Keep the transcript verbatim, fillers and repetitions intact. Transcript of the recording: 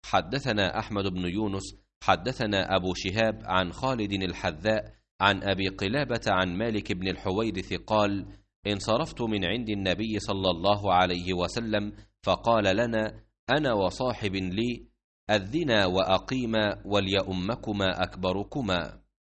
حدثنا أحمد بن يونس حدثنا أبو شهاب عن خالد الحذاء عن أبي قلابة عن مالك بن الحويرث قال: انصرفت من عند النبي صلى الله عليه وسلم فقال لنا: أنا وصاحب لي أذنا وأقيما وليؤمكما أكبركما.